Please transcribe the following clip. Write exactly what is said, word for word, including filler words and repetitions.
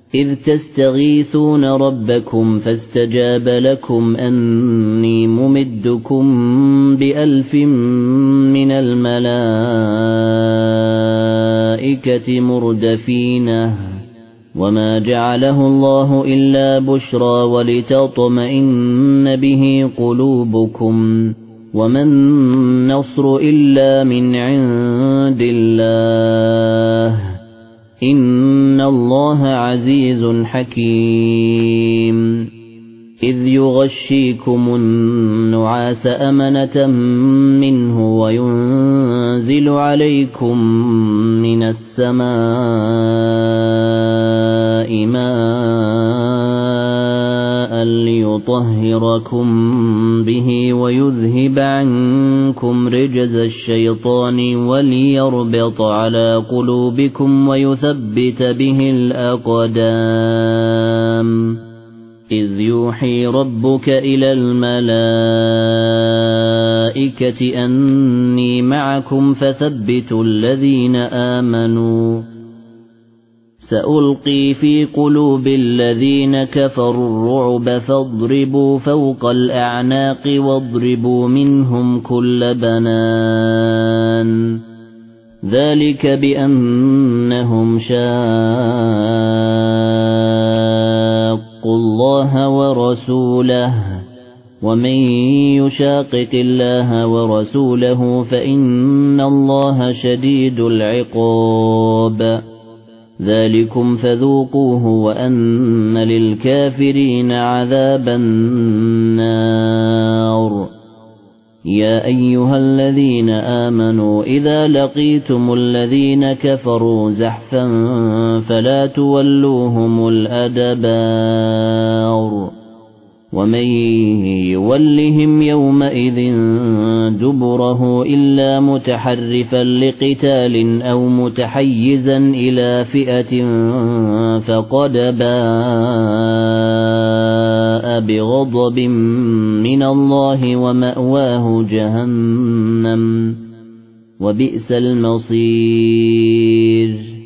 إذ تستغيثون ربكم فاستجاب لكم أني ممدكم بألف من الملائكة مردفين وما جعله الله إلا بشرى ولتطمئن به قلوبكم وما النصر إلا من عند الله إن الله عزيز حكيم إذ يغشيكم النعاس أمنة منه وينزل عليكم من السماء ماء ليطهركم به ويذهب عنكم رجز الشيطان وليربط على قلوبكم ويثبت به الأقدام إذ يوحي ربك إلى الملائكة أني معكم فثبتوا الذين آمنوا سألقي في قلوب الذين كفروا الرعب فاضربوا فوق الأعناق واضربوا منهم كل بنان ذلك بأنهم شاقوا الله ورسوله ومن يشاقق الله ورسوله فإن الله شديد العقاب ذلكم فذوقوه وأن للكافرين عذاب النار يا أيها الذين آمنوا إذا لقيتم الذين كفروا زحفا فلا تولوهم الأدبار ومن يولهم يومئذ دبره إلا متحرفا لقتال أو متحيزا إلى فئة فقد باء بغضب من الله ومأواه جهنم وبئس المصير